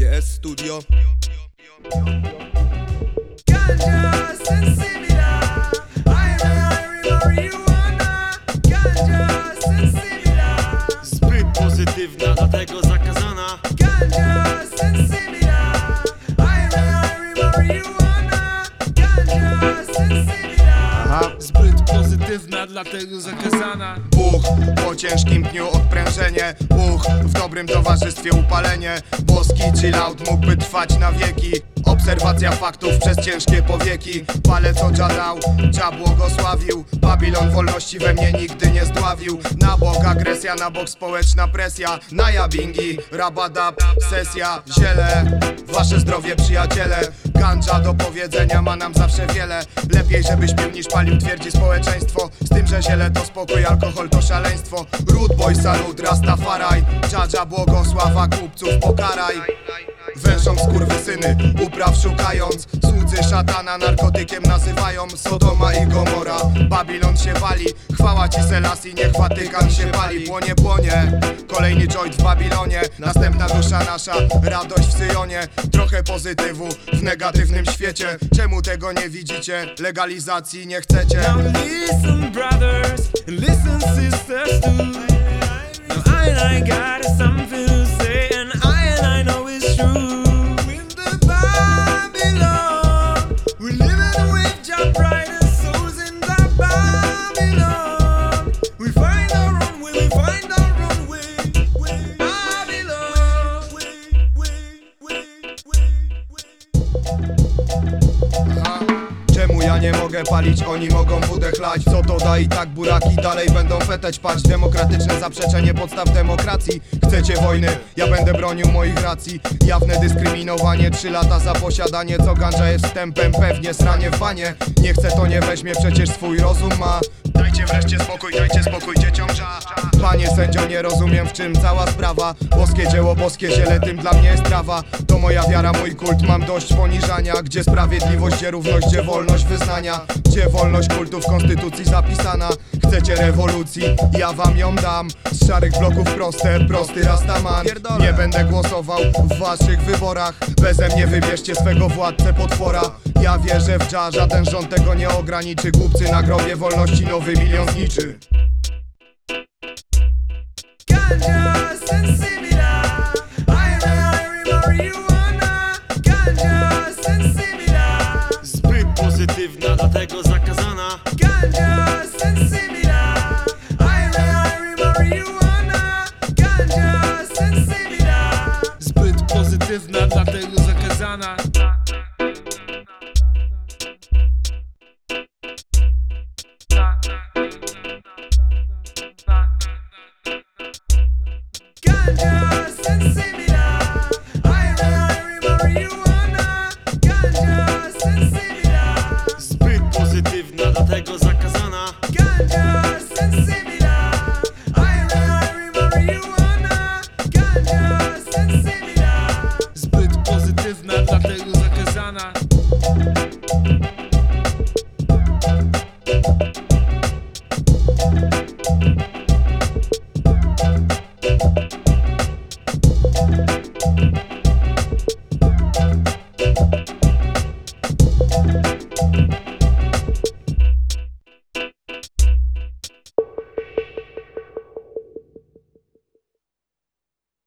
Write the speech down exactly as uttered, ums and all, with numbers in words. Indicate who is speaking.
Speaker 1: G S Studio.
Speaker 2: Ganja, sensibila, Irie, marijuana. Ganja, sensibila,
Speaker 3: Zbyt pozytywna, dlatego zakazana.
Speaker 2: Ganja, sensibila, Irie, marijuana. Ganja, sensibila.
Speaker 3: Zbyt pozytywna, dlatego zakazana.
Speaker 4: Buch, po ciężkim dniu odprężenie. Buch, w dobrym towarzystwie upalenie. Boski chillout mógłby trwać na wieki. Obserwacja faktów przez ciężkie powieki. Palec o Dża dał, Dża błogosławił. Babilon wolności we mnie nigdy nie zdławił. Na bok agresja, na bok społeczna presja. Na jabingi, rabadab, sesja, ziele. Wasze zdrowie przyjaciele. Ganja do powiedzenia ma nam zawsze wiele. Lepiej żebyś pił niż palił, twierdzi społeczeństwo. Z tym, że ziele to spokój, alkohol to szaleństwo. Rude boy, salut, Rastafaraj. Dża Dża błogosława, kupców pokaraj. Wężą skurwysyny, upraw szukając. Słudzy szatana narkotykiem nazywają. Sodoma i Gomora, Babilon się wali. Chwała ci Selassie, niech Watykan się pali. Płonie, płonie, kolejny joint w Babilonie. Następna dusza nasza, radość w Syjonie. Trochę pozytywu w negatywnym świecie. Czemu tego nie widzicie? Legalizacji nie chcecie.
Speaker 3: Now listen brothers, and listen sisters too. Now I and I got something to say, and I and I know it's true.
Speaker 2: In the Babylon, we're living with Jah pride and souls in the Babylon. We find our own way, we find our own way, way. Babylon, way, way, way, way, way.
Speaker 4: Aha. Czemu ja nie mogę palić, oni mogą wódę chlać? Co to da i tak buraki dalej będą feteć pać. Demokratyczne zaprzeczenie podstaw demokracji. Chcecie wojny, ja będę bronił moich racji. Jawne dyskryminowanie, trzy lata za posiadanie. Co ganja jest wstępem, pewnie sranie w banie. Nie chce to nie weźmie, przecież swój rozum ma. Dajcie wreszcie spokój, dajcie spokój dzieciom Dża. Panie sędzio, nie rozumiem w czym cała sprawa. Boskie dzieło, boskie ziele, tym dla mnie jest trawa. To moja wiara, mój kult, mam dość poniżania. Gdzie sprawiedliwość, gdzie równość, gdzie wolność wyznania. Gdzie wolność kultu w konstytucji zapisana. Chcecie rewolucji, ja wam ją dam. Z szarych bloków proste, prosty Rastaman. Nie będę głosował w waszych wyborach. Beze mnie wybierzcie swego władcę potwora. Ja wierzę w Dża, żaden rząd tego nie ograniczy. Głupcy na grobie wolności nowy milion zniczy.